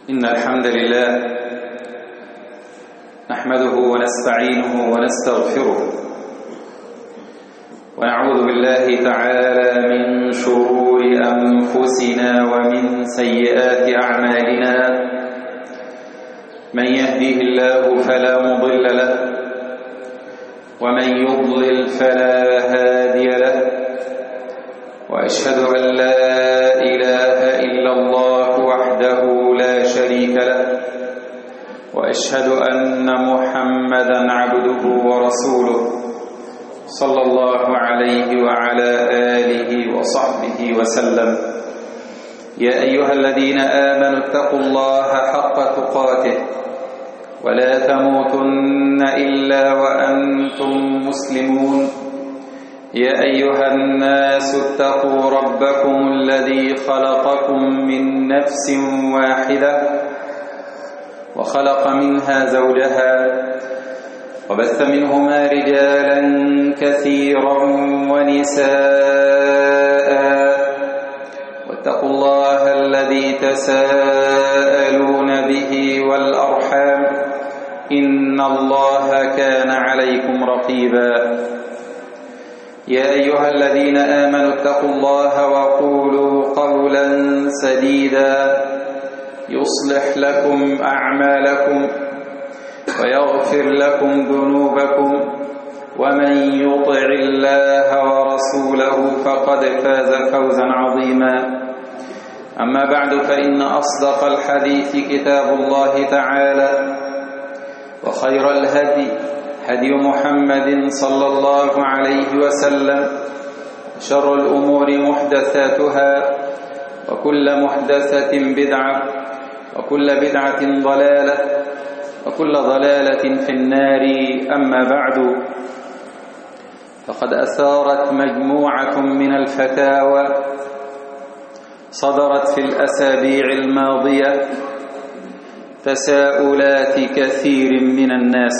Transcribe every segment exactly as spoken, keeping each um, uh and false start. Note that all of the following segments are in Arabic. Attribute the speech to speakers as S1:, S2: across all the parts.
S1: إن الحمد لله نحمده ونستعينه ونستغفره ونعوذ بالله تعالى من شرور أنفسنا ومن سيئات أعمالنا. من يهده الله فلا مضل له ومن يضلل فلا هادي له، وأشهد أن لا إله إلا الله وحده لا شريك له، وأشهد أن محمدا عبده ورسوله صلى الله عليه وعلى آله وصحبه وسلم. يا أيها الذين آمنوا اتقوا الله حق تقاته ولا تموتن إلا وأنتم مسلمون. يا أيها الناس اتقوا ربكم الذي خلقكم من نفس واحدة وخلق منها زوجها وبث منهما رجالا كثيرا ونساء، واتقوا الله الذي تساءلون به والأرحام إن الله كان عليكم رقيبا. يا أيها الذين آمنوا اتقوا الله وقولوا قولا سديدا يصلح لكم أعمالكم ويغفر لكم ذنوبكم، ومن يطع الله ورسوله فقد فاز فوزا عظيما. أما بعد، فإن أصدق الحديث كتاب الله تعالى، وخير الهدي هدي محمد صلى الله عليه وسلم، شر الأمور محدثاتها، وكل محدثة بدعة، وكل بدعة ضلالة، وكل ضلالة في النار. أما بعد، فقد أثارت مجموعة من الفتاوى صدرت في الأسابيع الماضية تساؤلات كثير من الناس،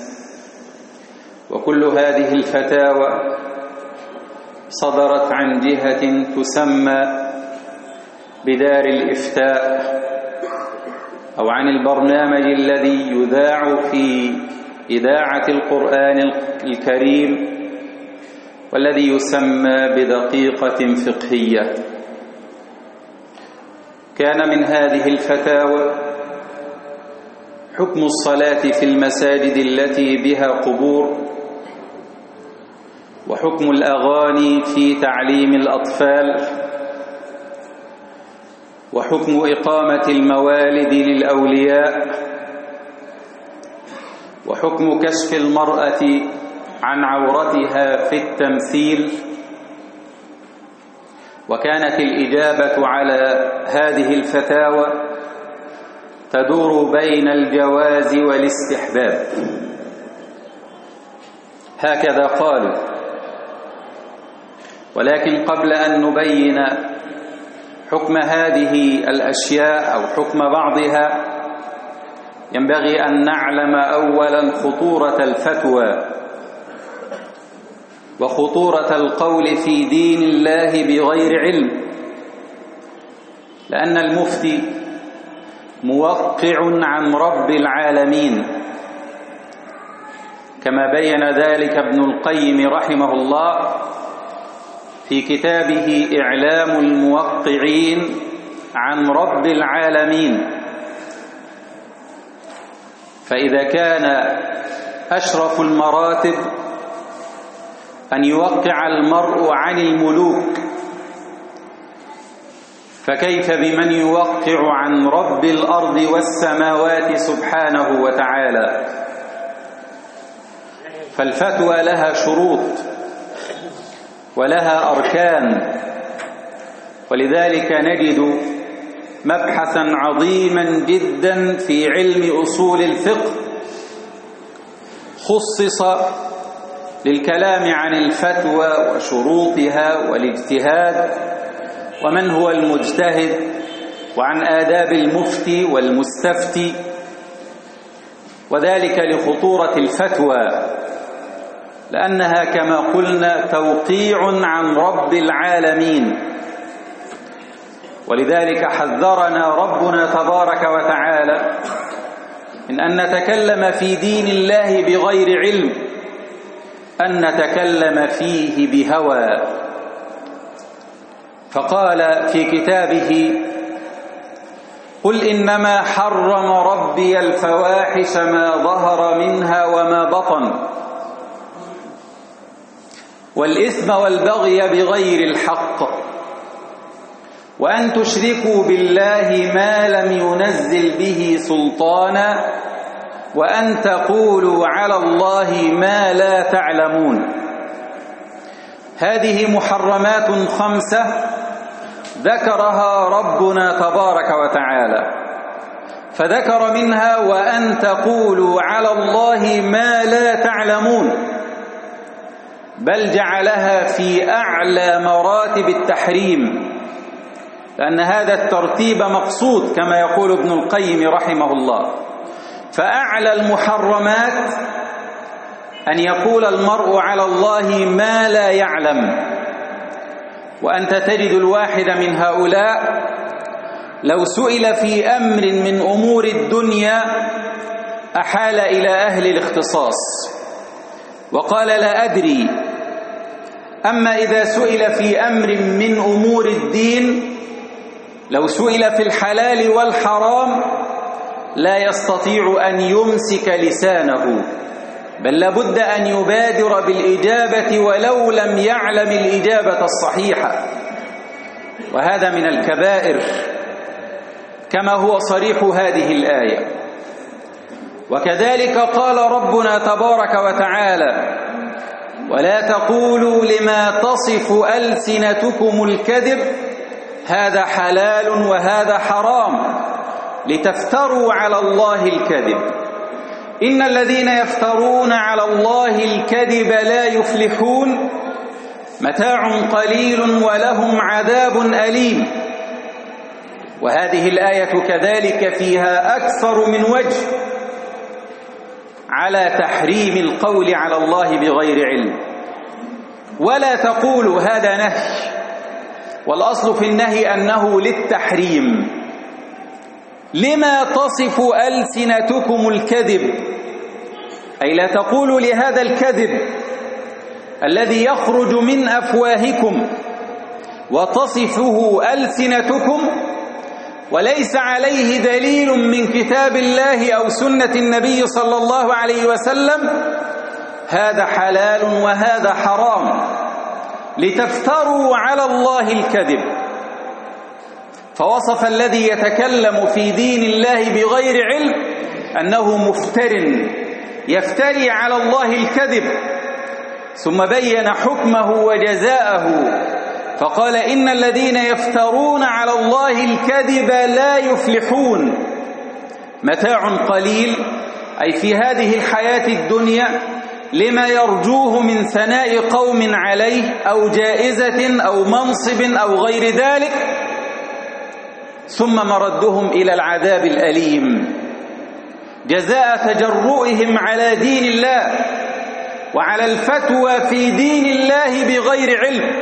S1: وكل هذه الفتاوى صدرت عن جهة تسمى بدار الإفتاء، أو عن البرنامج الذي يذاع في إذاعة القرآن الكريم والذي يسمى بدقيقة فقهية. كان من هذه الفتاوى حكم الصلاة في المساجد التي بها قبور، وحكم الأغاني في تعليم الأطفال، وحكم إقامة الموالد للأولياء، وحكم كشف المرأة عن عورتها في التمثيل. وكانت الإجابة على هذه الفتاوى تدور بين الجواز والاستحباب، هكذا قالوا. ولكن قبل أن نبين حكم هذه الأشياء أو حكم بعضها، ينبغي أن نعلم أولا خطورة الفتوى وخطورة القول في دين الله بغير علم، لأن المفتي موقع عن رب العالمين، كما بين ذلك ابن القيم رحمه الله في كتابه إعلام الموقعين عن رب العالمين. فإذا كان أشرف المراتب أن يوقع المرء عن الملوك، فكيف بمن يوقع عن رب الأرض والسماوات سبحانه وتعالى؟ فالفتوى لها شروط ولها أركان، ولذلك نجد مبحثا عظيما جدا في علم أصول الفقه خصص للكلام عن الفتوى وشروطها والاجتهاد ومن هو المجتهد، وعن آداب المفتي والمستفتي، وذلك لخطورة الفتوى، لأنها كما قلنا توقيع عن رب العالمين. ولذلك حذرنا ربنا تبارك وتعالى من أن نتكلم في دين الله بغير علم، أن نتكلم فيه بهوى. فقال في كتابه: قل إنما حرم ربي الفواحش ما ظهر منها وما بطن والإثم والبغي بغير الحق وأن تشركوا بالله ما لم ينزل به سلطانا وأن تقولوا على الله ما لا تعلمون. هذه محرمات خمسة ذكرها ربنا تبارك وتعالى، فذكر منها وأن تقولوا على الله ما لا تعلمون، بل جعلها في أعلى مراتب التحريم، لأن هذا الترتيب مقصود كما يقول ابن القيم رحمه الله. فأعلى المحرمات أن يقول المرء على الله ما لا يعلم. وأنت تجد الواحد من هؤلاء لو سئل في أمر من أمور الدنيا أحال إلى أهل الاختصاص وقال لا أدري، أما إذا سئل في أمر من أمور الدين، لو سئل في الحلال والحرام لا يستطيع أن يمسك لسانه، بل لابد أن يبادر بالإجابة ولو لم يعلم الإجابة الصحيحة، وهذا من الكبائر كما هو صريح هذه الآية. وكذلك قال ربنا تبارك وتعالى: ولا تقولوا لما تصف ألسنتكم الكذب هذا حلال وهذا حرام لتفتروا على الله الكذب إن الذين يفترون على الله الكذب لا يفلحون متاع قليل ولهم عذاب أليم. وهذه الآية كذلك فيها أكثر من وجه على تحريم القول على الله بغير علم. ولا تقولوا هذا نهي، والأصل في النهي أنه للتحريم. لما تصف ألسنتكم الكذب، أي لا تقولوا لهذا الكذب الذي يخرج من أفواهكم وتصفه ألسنتكم وليس عليه دليل من كتاب الله أو سنة النبي صلى الله عليه وسلم، هذا حلال وهذا حرام لتفتروا على الله الكذب. فوصف الذي يتكلم في دين الله بغير علم أنه مفتر يفتري على الله الكذب، ثم بين حكمه وجزاءه فقال: إن الذين يفترون على الله الكذب لا يفلحون متاع قليل، أي في هذه الحياة الدنيا لما يرجوه من ثناء قوم عليه أو جائزة أو منصب أو غير ذلك، ثم مردهم إلى العذاب الأليم جزاء تجرؤهم على دين الله وعلى الفتوى في دين الله بغير علم.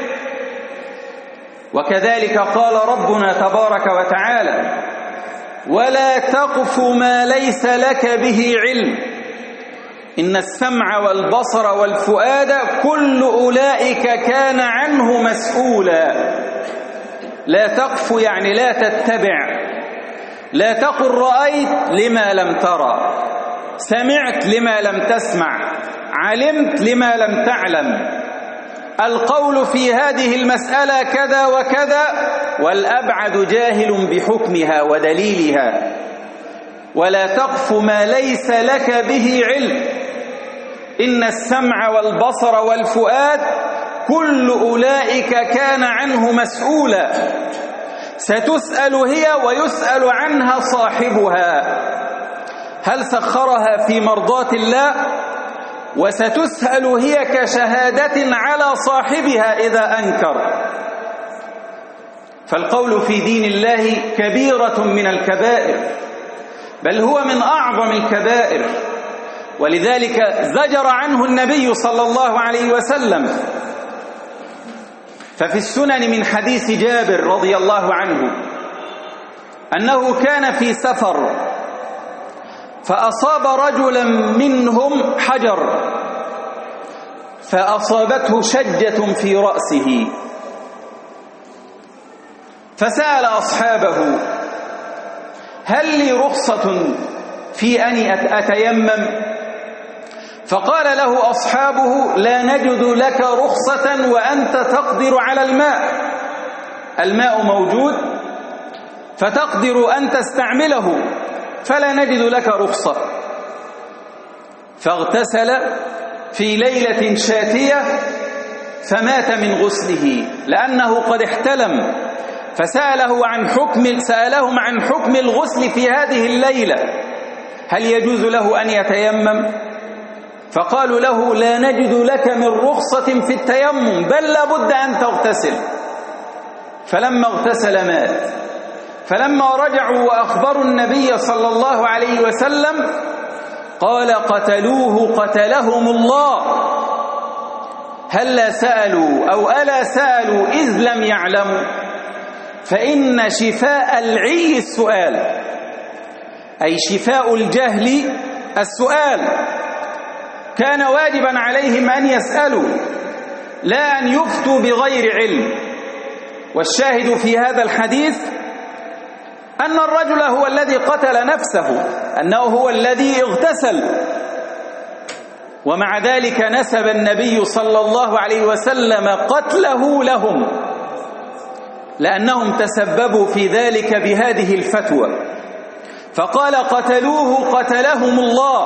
S1: وكذلك قال ربنا تبارك وتعالى: ولا تقف ما ليس لك به علم إن السمع والبصر والفؤاد كل أولئك كان عنه مسؤولا. لا تقف يعني لا تتبع، لا تقل رأيت لما لم ترى، سمعت لما لم تسمع، علمت لما لم تعلم. القول في هذه المسألة كذا وكذا، والأبعد جاهل بحكمها ودليلها. ولا تقف ما ليس لك به علم إن السمع والبصر والفؤاد كل أولئك كان عنه مسؤولا. ستسأل هي ويسأل عنها صاحبها، هل سخرها في مرضاة الله؟ وستسأل هي كشهادة على صاحبها إذا أنكر. فالقول في دين الله كبيرة من الكبائر، بل هو من أعظم الكبائر، ولذلك زجر عنه النبي صلى الله عليه وسلم. ففي السنن من حديث جابر رضي الله عنه أنه كان في سفر فأصاب رجلا منهم حجر فأصابته شجة في رأسه، فسأل أصحابه: هل لي رخصة في أن أتيمم؟ فقال له أصحابه: لا نجد لك رخصة وأنت تقدر على الماء، الماء موجود فتقدر أن تستعمله، فلا نجد لك رخصة. فاغتسل في ليلة شاتية فمات من غسله لأنه قد احتلم، فسأله عن حكم سألهم عن حكم الغسل في هذه الليلة، هل يجوز له أن يتيمم؟ فقالوا له: لا نجد لك من رخصة في التيمم، بل لابد أن تغتسل. فلما اغتسل مات. فلما رجعوا وأخبروا النبي صلى الله عليه وسلم قال: قتلوه قتلهم الله. هلا سألوا أو ألا سألوا إذ لم يعلموا؟ فإن شفاء العي السؤال، أي شفاء الجهل السؤال. كان واجبا عليهم أن يسألوا لا أن يفتوا بغير علم. والشاهد في هذا الحديث أن الرجل هو الذي قتل نفسه، أنه هو الذي اغتسل، ومع ذلك نسب النبي صلى الله عليه وسلم قتله لهم لأنهم تسببوا في ذلك بهذه الفتوى. فقال: قتلوه قتلهم الله،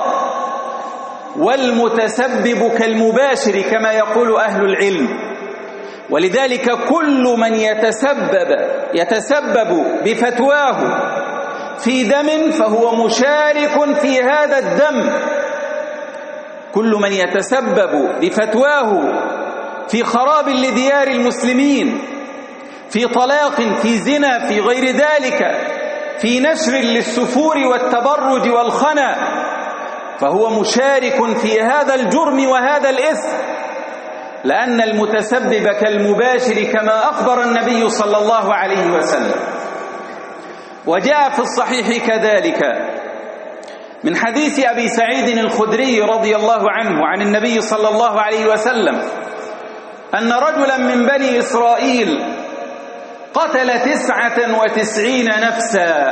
S1: والمتسبب كالمباشر كما يقول أهل العلم. ولذلك كل من يتسبب يتسبب بفتواه في دم فهو مشارك في هذا الدم. كل من يتسبب بفتواه في خراب لديار المسلمين، في طلاق، في زنا، في غير ذلك، في نشر للسفور والتبرج والخنا، فهو مشارك في هذا الجرم وهذا الإثم، لأن المتسبب كالمباشر كما أخبر النبي صلى الله عليه وسلم. وجاء في الصحيح كذلك من حديث أبي سعيد الخدري رضي الله عنه عن النبي صلى الله عليه وسلم أن رجلا من بني إسرائيل قتل تسعة وتسعين نفسا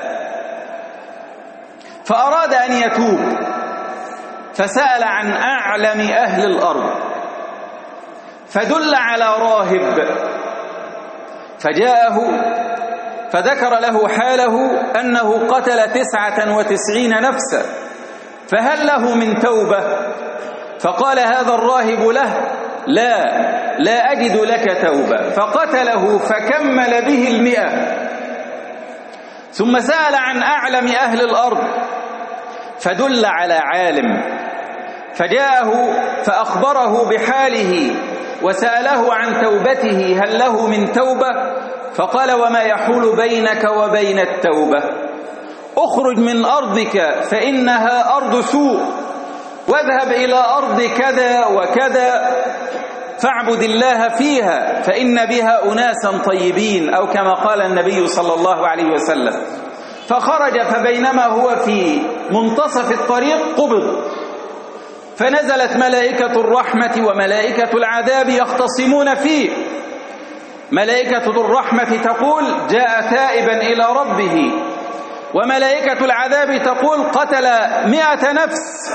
S1: فأراد أن يتوب، فسأل عن أعلم أهل الأرض فدل على راهب، فجاءه فذكر له حاله أنه قتل تسعة وتسعين نفسا، فهل له من توبة؟ فقال هذا الراهب له: لا لا أجد لك توبة. فقتله فكمل به المئة. ثم سأل عن أعلم أهل الأرض فدل على عالم، فجاءه فأخبره بحاله وسأله عن توبته هل له من توبة؟ فقال: وما يحول بينك وبين التوبة؟ اخرج من أرضك فإنها أرض سوء، واذهب إلى أرض كذا وكذا فاعبد الله فيها فإن بها أناسا طيبين، أو كما قال النبي صلى الله عليه وسلم. فخرج، فبينما هو في منتصف الطريق قبض، فنزلت ملائكة الرحمة وملائكة العذاب يختصمون فيه. ملائكة الرحمة تقول: جاء تائبا إلى ربه، وملائكة العذاب تقول: قتل مئة نفس.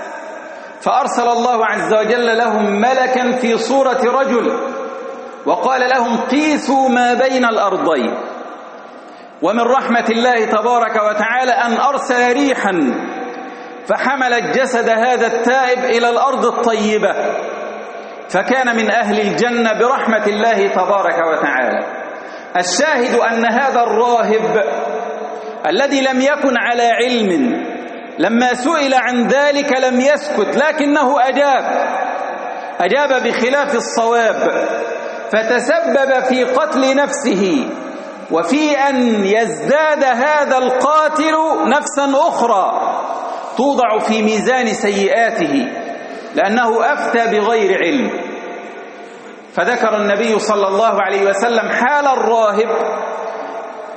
S1: فأرسل الله عز وجل لهم ملكا في صورة رجل وقال لهم: قيسوا ما بين الأرضين. ومن رحمة الله تبارك وتعالى أن أرسل ريحا فحملت جسد هذا التائب إلى الأرض الطيبة، فكان من أهل الجنة برحمة الله تبارك وتعالى. الشاهد أن هذا الراهب الذي لم يكن على علم لما سئل عن ذلك لم يسكت، لكنه أجاب أجاب بخلاف الصواب، فتسبب في قتل نفسه وفي أن يزداد هذا القاتل نفسا أخرى توضع في ميزان سيئاته لأنه أفتى بغير علم. فذكر النبي صلى الله عليه وسلم حال الراهب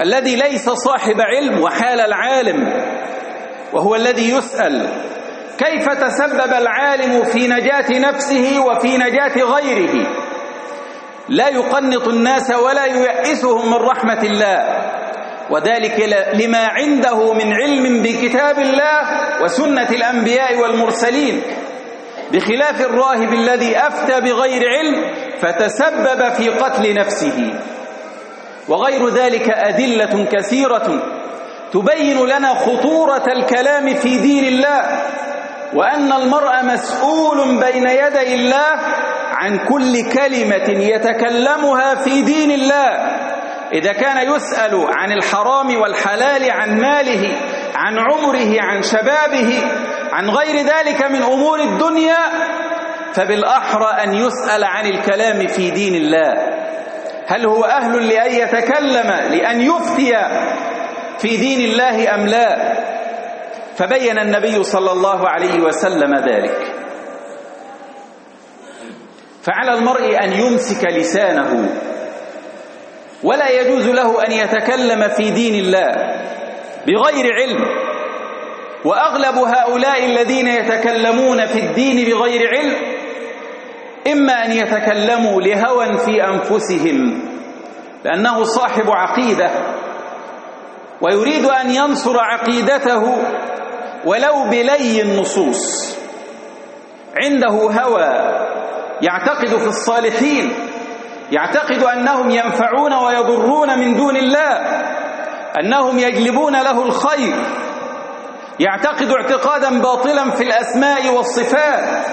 S1: الذي ليس صاحب علم وحال العالم، وهو الذي يسأل كيف تسبب العالم في نجاة نفسه وفي نجاة غيره، لا يقنط الناس ولا ييأسهم من رحمة الله، وذلك لما عنده من علم بكتاب الله وسنة الأنبياء والمرسلين، بخلاف الراهب الذي أفتى بغير علم فتسبب في قتل نفسه. وغير ذلك أدلة كثيرة تبين لنا خطورة الكلام في دين الله، وأن المرء مسؤول بين يدي الله عن كل كلمة يتكلمها في دين الله، إذا كان يسأل عن الحرام والحلال، عن ماله، عن عمره، عن شبابه، عن غير ذلك من أمور الدنيا، فبالأحرى أن يسأل عن الكلام في دين الله، هل هو أهل لأن يتكلم لأن يفتي في دين الله أم لا؟ فبين النبي صلى الله عليه وسلم ذلك. فعلى المرء أن يمسك لسانه، ولا يجوز له أن يتكلم في دين الله بغير علم. وأغلب هؤلاء الذين يتكلمون في الدين بغير علم إما أن يتكلموا لهوى في أنفسهم، لأنه صاحب عقيدة ويريد أن ينصر عقيدته ولو بلي النصوص، عنده هوى يعتقد في الصالحين، يعتقد أنهم ينفعون ويضرون من دون الله، أنهم يجلبون له الخير، يعتقد اعتقادا باطلا في الأسماء والصفات،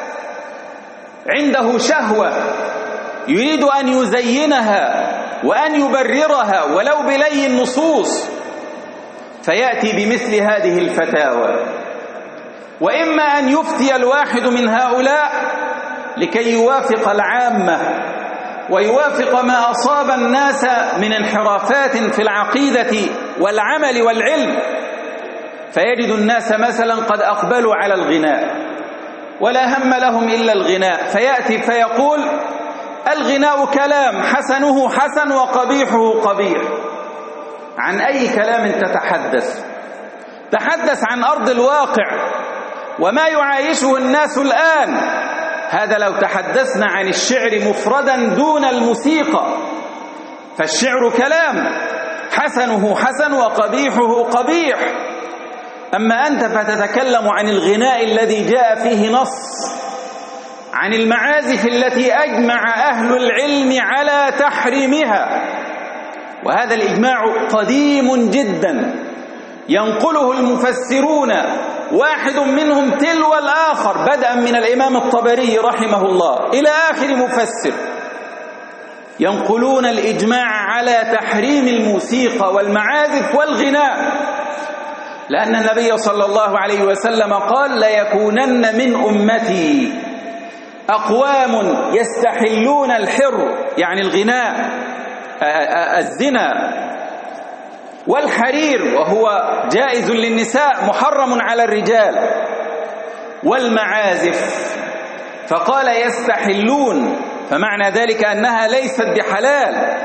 S1: عنده شهوة يريد أن يزينها وأن يبررها ولو بلي النصوص، فيأتي بمثل هذه الفتاوى. وإما أن يفتي الواحد من هؤلاء لكي يوافق العامة ويوافق ما أصاب الناس من انحرافات في العقيدة والعمل والعلم، فيجد الناس مثلا قد أقبلوا على الغناء ولا هم لهم إلا الغناء، فيأتي فيقول الغناء كلام حسنه حسن وقبيحه قبيح. عن أي كلام تتحدث؟ تحدث عن أرض الواقع وما يعايشه الناس الآن. هذا لو تحدثنا عن الشعر مفردا دون الموسيقى، فالشعر كلام حسنه حسن وقبيحه قبيح. أما أنت فتتكلم عن الغناء الذي جاء فيه نص، عن المعازف التي أجمع أهل العلم على تحريمها، وهذا الإجماع قديم جدا ينقله المفسرون واحد منهم تلو الآخر، بدءا من الإمام الطبري رحمه الله إلى آخر مفسر، ينقلون الإجماع على تحريم الموسيقى والمعازف والغناء، لأن النبي صلى الله عليه وسلم قال ليكونن من أمتي أقوام يستحلون الحر، يعني الغناء الزنا، والحرير وهو جائز للنساء محرم على الرجال، والمعازف، فقال يستحلون، فمعنى ذلك أنها ليست بحلال،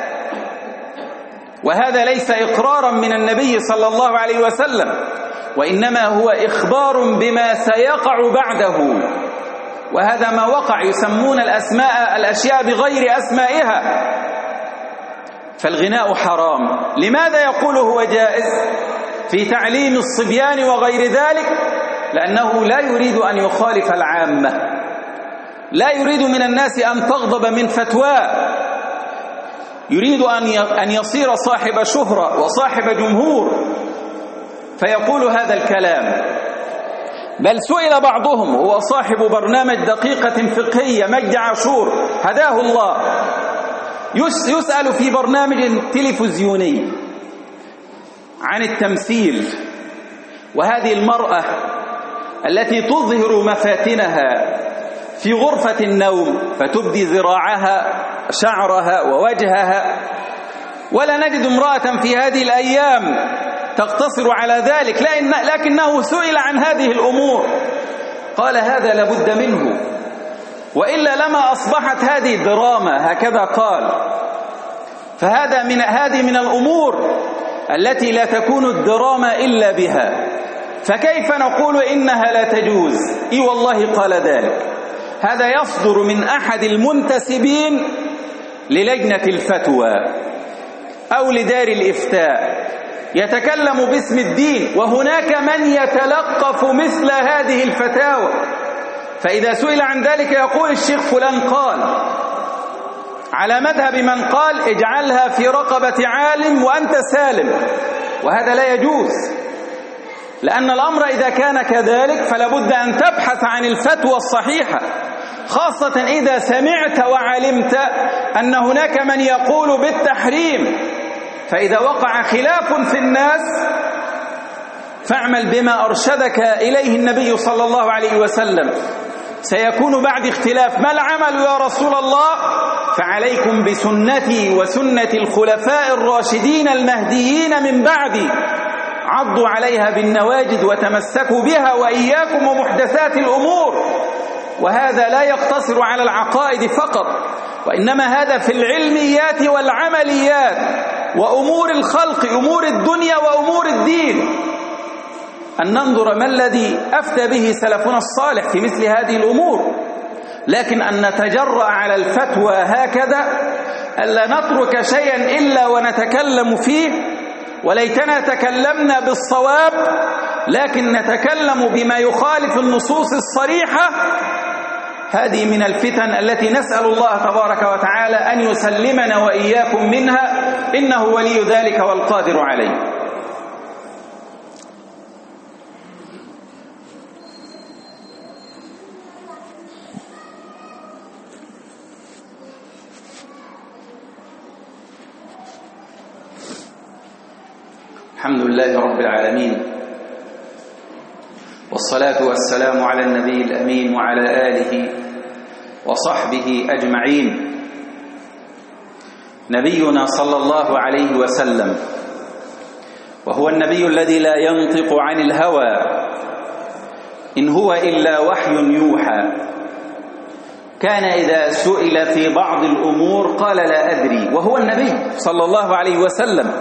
S1: وهذا ليس إقرارا من النبي صلى الله عليه وسلم، وإنما هو إخبار بما سيقع بعده، وهذا ما وقع، يسمون الأسماء الأشياء بغير أسمائها. فالغناء حرام. لماذا يقول هو جائز في تعليم الصبيان وغير ذلك؟ لأنه لا يريد أن يخالف العامة، لا يريد من الناس أن تغضب من فتواه، يريد أن يصير صاحب شهرة وصاحب جمهور فيقول هذا الكلام. بل سئل بعضهم، هو صاحب برنامج دقيقة فقهية مجد عاشور هداه الله، يسأل في برنامج تلفزيوني عن التمثيل، وهذه المرأة التي تظهر مفاتنها في غرفة النوم فتبدي ذراعها شعرها ووجهها، ولا نجد امرأة في هذه الأيام تقتصر على ذلك، لكنه سئل عن هذه الأمور قال هذا لابد منه، وإلا لما أصبحت هذه دراما، هكذا قال. فهذا من هذه من الأمور التي لا تكون الدراما إلا بها، فكيف نقول إنها لا تجوز؟ إي والله قال ذلك. هذا يصدر من أحد المنتسبين للجنة الفتوى أو لدار الإفتاء، يتكلم باسم الدين، وهناك من يتلقف مثل هذه الفتاوى، فإذا سئل عن ذلك يقول الشيخ فلان قال، على مذهب من قال اجعلها في رقبة عالم وأنت سالم، وهذا لا يجوز، لأن الأمر إذا كان كذلك فلا بد أن تبحث عن الفتوى الصحيحة، خاصة إذا سمعت وعلمت أن هناك من يقول بالتحريم، فإذا وقع خلاف في الناس فاعمل بما أرشدك إليه النبي صلى الله عليه وسلم. سيكون بعد اختلاف، ما العمل يا رسول الله؟ فعليكم بسنتي وسنة الخلفاء الراشدين المهديين من بعدي، عضوا عليها بالنواجذ وتمسكوا بها، وإياكم ومحدثات الأمور. وهذا لا يقتصر على العقائد فقط، وإنما هذا في العلميات والعمليات وأمور الخلق، أمور الدنيا وأمور الدين، أن ننظر ما الذي أفتى به سلفنا الصالح في مثل هذه الأمور. لكن أن نتجرأ على الفتوى هكذا، ألا نترك شيئا إلا ونتكلم فيه، وليتنا تكلمنا بالصواب لكن نتكلم بما يخالف النصوص الصريحة، هذه من الفتن التي نسأل الله تبارك وتعالى أن يسلمنا وإياكم منها، إنه ولي ذلك والقادر عليه. الحمد لله رب العالمين، والصلاة والسلام على النبي الأمين وعلى آله وصحبه أجمعين. نبينا صلى الله عليه وسلم وهو النبي الذي لا ينطق عن الهوى، إن هو إلا وحي يوحى، كان إذا سئل في بعض الأمور قال لا أدري، وهو النبي صلى الله عليه وسلم.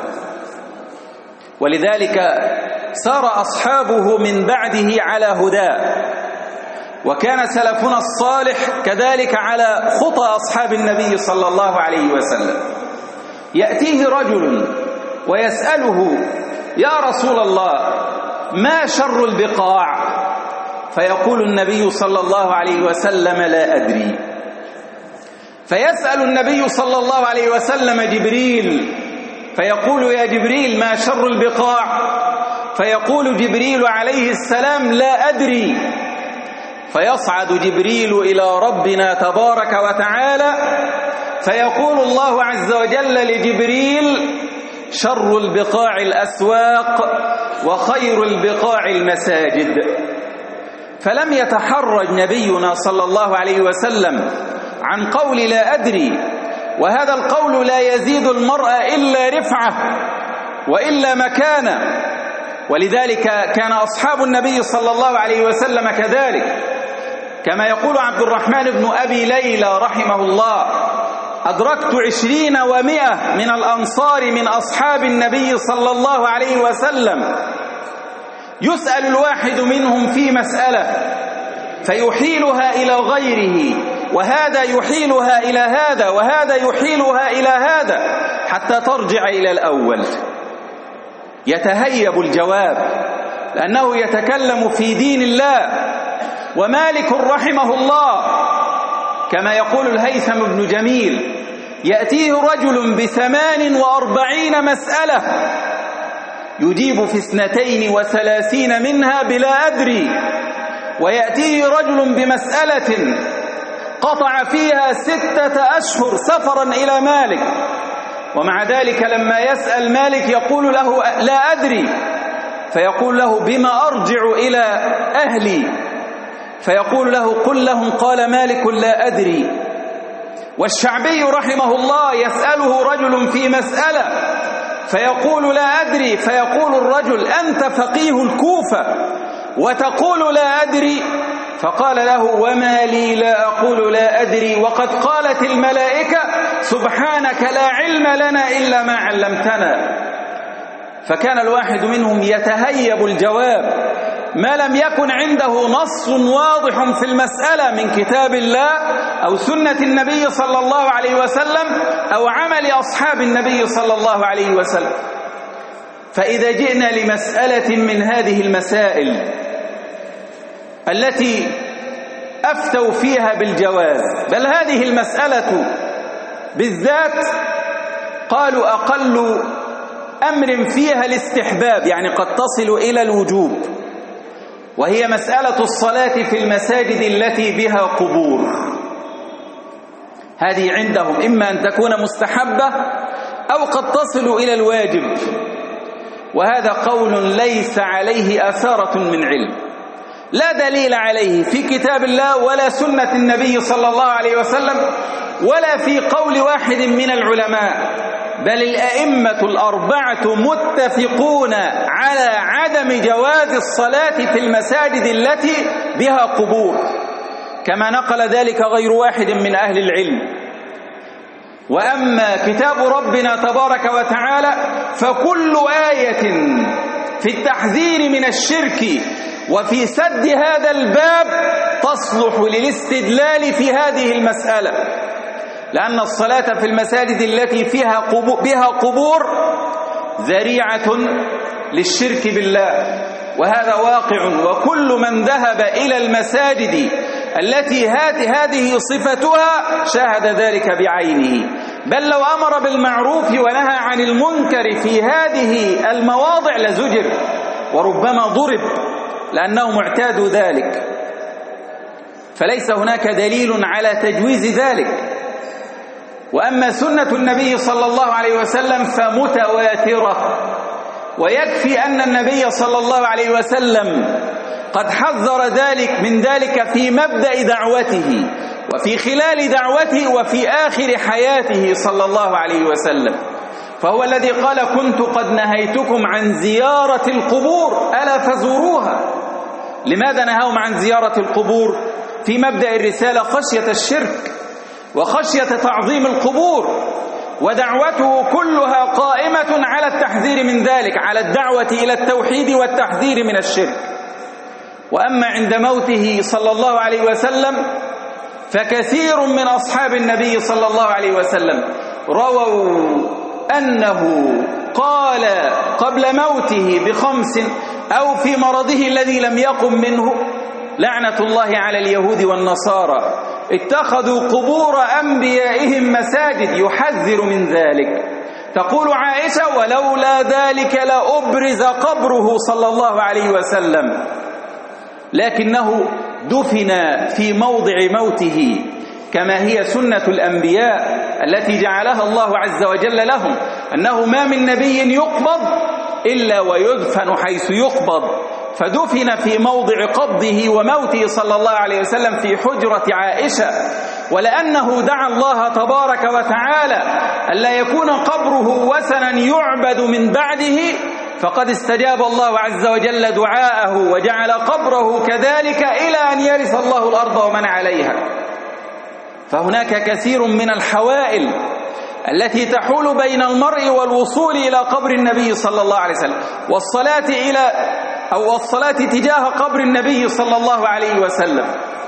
S1: ولذلك سار أصحابه من بعده على هداه، وكان سلفنا الصالح كذلك على خطى أصحاب النبي صلى الله عليه وسلم. يأتيه رجل ويسأله يا رسول الله ما شر البقاع؟ فيقول النبي صلى الله عليه وسلم لا أدري. فيسأل النبي صلى الله عليه وسلم جبريل فيقول يا جبريل ما شر البقاع؟ فيقول جبريل عليه السلام لا أدري. فيصعد جبريل إلى ربنا تبارك وتعالى فيقول الله عز وجل لجبريل شر البقاع الأسواق وخير البقاع المساجد. فلم يتحرج نبينا صلى الله عليه وسلم عن قول لا أدري، وهذا القول لا يزيد المرء إلا رفعة وإلا مكانة. ولذلك كان أصحاب النبي صلى الله عليه وسلم كذلك، كما يقول عبد الرحمن بن أبي ليلى رحمه الله أدركت عشرين ومئة من الأنصار من أصحاب النبي صلى الله عليه وسلم يسأل الواحد منهم في مسألة فيحيلها إلى غيره، وهذا يحيلها إلى هذا وهذا يحيلها إلى هذا حتى ترجع إلى الأول. يتهيب الجواب لأنه يتكلم في دين الله. ومالك رحمه الله كما يقول الهيثم بن جميل يأتيه رجل بثمان وأربعين مسألة يجيب في اثنتين وثلاثين منها بلا أدري، ويأتيه رجل بمسألة قطع فيها ستة أشهر سفرا إلى مالك، ومع ذلك لما يسأل مالك يقول له لا أدري، فيقول له بما أرجع إلى أهلي؟ فيقول له قل لهم قال مالك لا أدري. والشعبي رحمه الله يسأله رجل في مسألة فيقول لا أدري، فيقول الرجل أنت فقيه الكوفة وتقول لا أدري؟ فقال له وما لي لا أقول لا أدري وقد قالت الملائكة سبحانك لا علم لنا إلا ما علمتنا. فكان الواحد منهم يتهيب الجواب ما لم يكن عنده نص واضح في المسألة من كتاب الله أو سنة النبي صلى الله عليه وسلم أو عمل أصحاب النبي صلى الله عليه وسلم. فإذا جئنا لمسألة من هذه المسائل التي أفتوا فيها بالجواز، بل هذه المسألة بالذات قالوا أقل أمر فيها الاستحباب، يعني قد تصل إلى الوجوب، وهي مسألة الصلاة في المساجد التي بها قبور. هذه عندهم إما أن تكون مستحبة أو قد تصل إلى الواجب، وهذا قول ليس عليه أثارة من علم، لا دليل عليه في كتاب الله ولا سنة النبي صلى الله عليه وسلم ولا في قول واحد من العلماء، بل الأئمة الأربعة متفقون على عدم جواز الصلاة في المساجد التي بها قبور، كما نقل ذلك غير واحد من أهل العلم. وأما كتاب ربنا تبارك وتعالى فكل آية في التحذير من الشرك وفي سد هذا الباب تصلح للاستدلال في هذه المسألة، لأن الصلاة في المساجد التي فيها قبور بها قبور ذريعة للشرك بالله، وهذا واقع. وكل من ذهب إلى المساجد التي هذه صفتها شاهد ذلك بعينه، بل لو أمر بالمعروف ونهى عن المنكر في هذه المواضع لزجر وربما ضرب، لأنهم اعتادوا ذلك. فليس هناك دليل على تجويز ذلك. وأما سنة النبي صلى الله عليه وسلم فمتواترة، ويكفي أن النبي صلى الله عليه وسلم قد حذر ذلك من ذلك في مبدأ دعوته وفي خلال دعوته وفي آخر حياته صلى الله عليه وسلم، فهو الذي قال كنت قد نهيتكم عن زيارة القبور ألا فزوروها. لماذا نهاهم عن زيارة القبور؟ في مبدأ الرسالة خشية الشرك وخشية تعظيم القبور، ودعوته كلها قائمة على التحذير من ذلك، على الدعوة إلى التوحيد والتحذير من الشرك. وأما عند موته صلى الله عليه وسلم فكثير من أصحاب النبي صلى الله عليه وسلم رووا أنه قال قبل موته بخمس أو في مرضه الذي لم يقم منه لعنة الله على اليهود والنصارى اتخذوا قبور أنبيائهم مساجد، يحذر من ذلك. تقول عائشة ولولا ذلك لأبرز قبره صلى الله عليه وسلم، لكنه دفن في موضع موته كما هي سنة الأنبياء التي جعلها الله عز وجل لهم، أنه ما من نبي يقبض إلا ويدفن حيث يقبض، فدفن في موضع قبضه وموته صلى الله عليه وسلم في حجرة عائشة. ولأنه دعا الله تبارك وتعالى ألا يكون قبره وثنا يعبد من بعده، فقد استجاب الله عز وجل دعاءه وجعل قبره كذلك إلى أن يرث الله الأرض ومن عليها. فهناك كثير من الحوائل التي تحول بين المرء والوصول إلى قبر النبي صلى الله عليه وسلم والصلاة إلى أو الصلاة تجاه قبر النبي صلى الله عليه وسلم،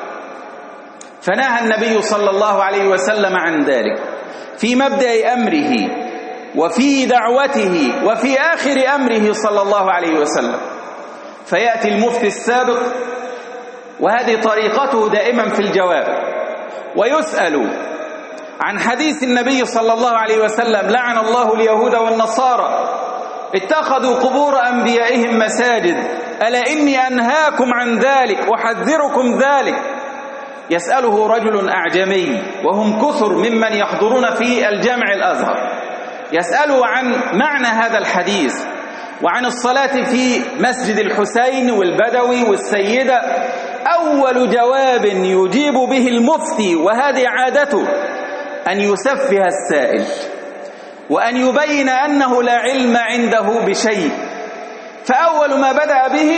S1: فنهى النبي صلى الله عليه وسلم عن ذلك في مبدأ أمره وفي دعوته وفي آخر أمره صلى الله عليه وسلم. فيأتي المفتي السابق، وهذه طريقته دائما في الجواب، ويسأل عن حديث النبي صلى الله عليه وسلم لعن الله اليهود والنصارى اتخذوا قبور أنبيائهم مساجد ألا إني أنهاكم عن ذلك أحذركم ذلك. يسأله رجل أعجمي وهم كثر ممن يحضرون في الجامع الأزهر، يسأله عن معنى هذا الحديث وعن الصلاة في مسجد الحسين والبدوي والسيدة. أول جواب يجيب به المفتي، وهذه عادته، أن يسفه السائل وأن يبين أنه لا علم عنده بشيء. فأول ما بدأ به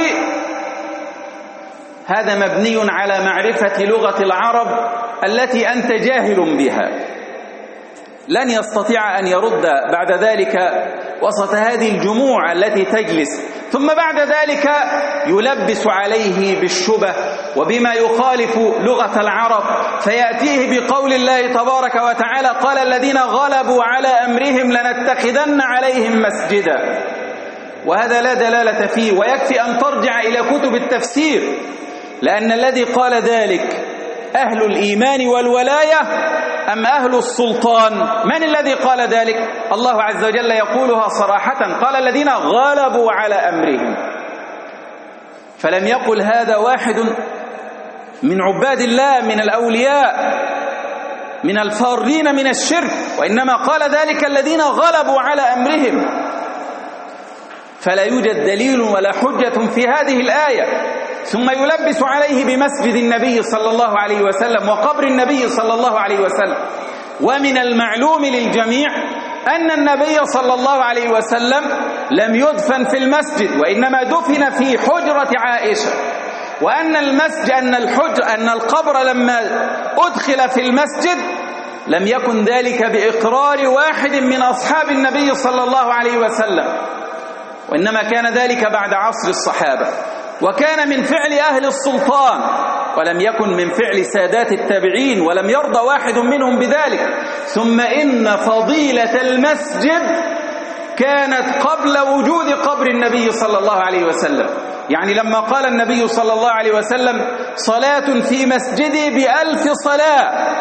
S1: هذا مبني على معرفة لغة العرب التي أنت جاهل بها، لن يستطيع أن يرد بعد ذلك وسط هذه الجموع التي تجلس، ثم بعد ذلك يلبس عليه بالشبه وبما يخالف لغة العرب، فيأتيه بقول الله تبارك وتعالى: قال الذين غلبوا على أمرهم لنتخذن عليهم مسجدا. وهذا لا دلالة فيه، ويكفي أن ترجع إلى كتب التفسير، لأن الذي قال ذلك أهل الإيمان والولاية أم أهل السلطان؟ من الذي قال ذلك؟ الله عز وجل يقولها صراحة، قال الذين غلبوا على أمرهم. فلم يقل هذا واحد من عباد الله من الأولياء من الفارين من الشرك، وإنما قال ذلك الذين غلبوا على أمرهم. فلا يوجد دليل ولا حجة في هذه الآية. ثم يلبس عليه بمسجد النبي صلى الله عليه وسلم وقبر النبي صلى الله عليه وسلم. ومن المعلوم للجميع أن النبي صلى الله عليه وسلم لم يدفن في المسجد، وإنما دفن في حجرة عائشة، وأن المسجد أن الحجر أن القبر لما أدخل في المسجد لم يكن ذلك بإقرار واحد من أصحاب النبي صلى الله عليه وسلم، وإنما كان ذلك بعد عصر الصحابة، وكان من فعل أهل السلطان، ولم يكن من فعل سادات التابعين، ولم يرضى واحد منهم بذلك. ثم إن فضيلة المسجد كانت قبل وجود قبر النبي صلى الله عليه وسلم. يعني لما قال النبي صلى الله عليه وسلم: صلاة في مسجدي بألف صلاة،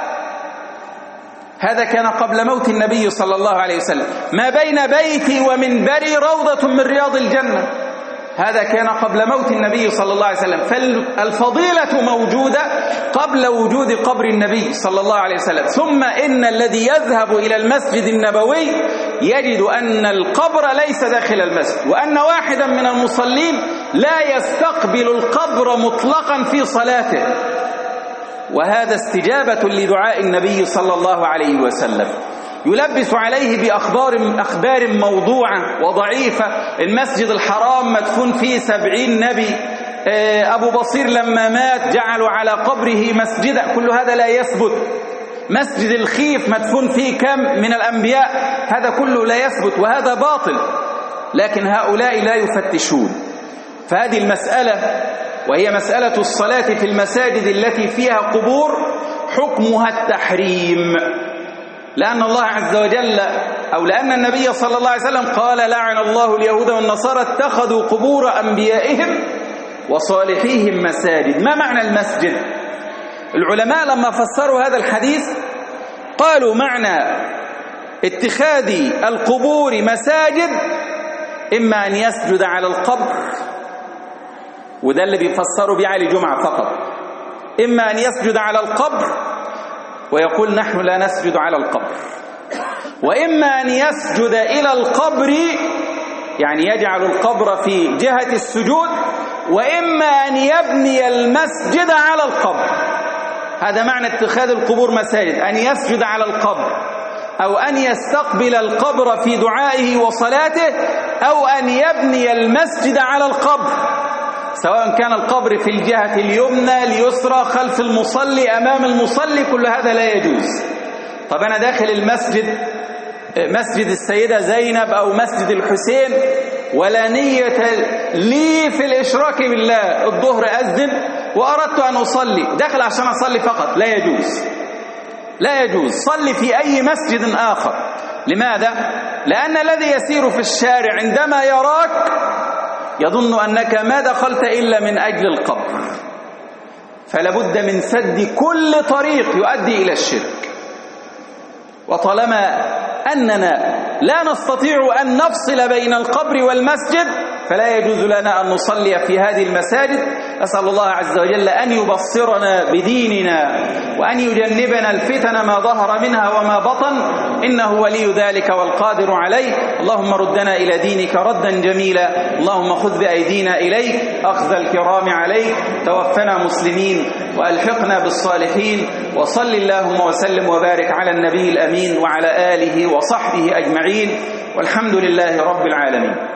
S1: هذا كان قبل موت النبي صلى الله عليه وسلم. ما بين بيتي ومنبري روضة من رياض الجنة، هذا كان قبل موت النبي صلى الله عليه وسلم. فالفضيلة موجودة قبل وجود قبر النبي صلى الله عليه وسلم. ثم إن الذي يذهب إلى المسجد النبوي يجد أن القبر ليس داخل المسجد، وأن واحدا من المصلين لا يستقبل القبر مطلقا في صلاته، وهذا استجابة لدعاء النبي صلى الله عليه وسلم. يلبس عليه بأخبار أخبار موضوعة وضعيفة. المسجد الحرام مدفون فيه سبعين نبي، أبو بصير لما مات جعلوا على قبره مسجدا، كل هذا لا يثبت. مسجد الخيف مدفون فيه كم من الأنبياء، هذا كله لا يثبت، وهذا باطل. لكن هؤلاء لا يفتشون. فهذه المسألة، وهي مسألة الصلاة في المساجد التي فيها قبور، حكمها التحريم، لأن الله عز وجل أو لأن النبي صلى الله عليه وسلم قال: لعن الله اليهود والنصارى اتخذوا قبور أنبيائهم وصالحيهم مساجد. ما معنى المسجد؟ العلماء لما فسروا هذا الحديث قالوا: معنى اتخاذ القبور مساجد إما أن يسجد على القبر، وده اللي بيفسروا بيه علي جمعة فقط، إما أن يسجد على القبر ويقول: نحن لا نسجد على القبر، وإما أن يسجد إلى القبر، يعني يجعل القبر في جهة السجود، وإما أن يبني المسجد على القبر. هذا معنى اتخاذ القبور مساجد، أن يسجد على القبر، أو أن يستقبل القبر في دعائه وصلاته، أو أن يبني المسجد على القبر، سواء كان القبر في الجهة اليمنى اليسرى خلف المصلي أمام المصلي، كل هذا لا يجوز. طب أنا داخل المسجد، مسجد السيدة زينب أو مسجد الحسين، ولا نية لي في الإشراك بالله، الظهر أذن وأردت أن أصلي، داخل عشان أصلي فقط، لا يجوز، لا يجوز. صلي في أي مسجد آخر. لماذا؟ لأن الذي يسير في الشارع عندما يراك يظن أنك ما دخلت إلا من أجل القبر، فلابد من سد كل طريق يؤدي إلى الشرك. وطالما أننا لا نستطيع أن نفصل بين القبر والمسجد، فلا يجوز لنا أن نصلي في هذه المساجد. أسأل الله عز وجل أن يبصرنا بديننا، وأن يجنبنا الفتن ما ظهر منها وما بطن، إنه ولي ذلك والقادر عليه. اللهم ردنا إلى دينك ردا جميلا، اللهم خذ بأيدينا إليك أخذ الكرام عليك، توفنا مسلمين وألحقنا بالصالحين. وصل اللهم وسلم وبارك على النبي الأمين وعلى آله وصحبه أجمعين، والحمد لله رب العالمين.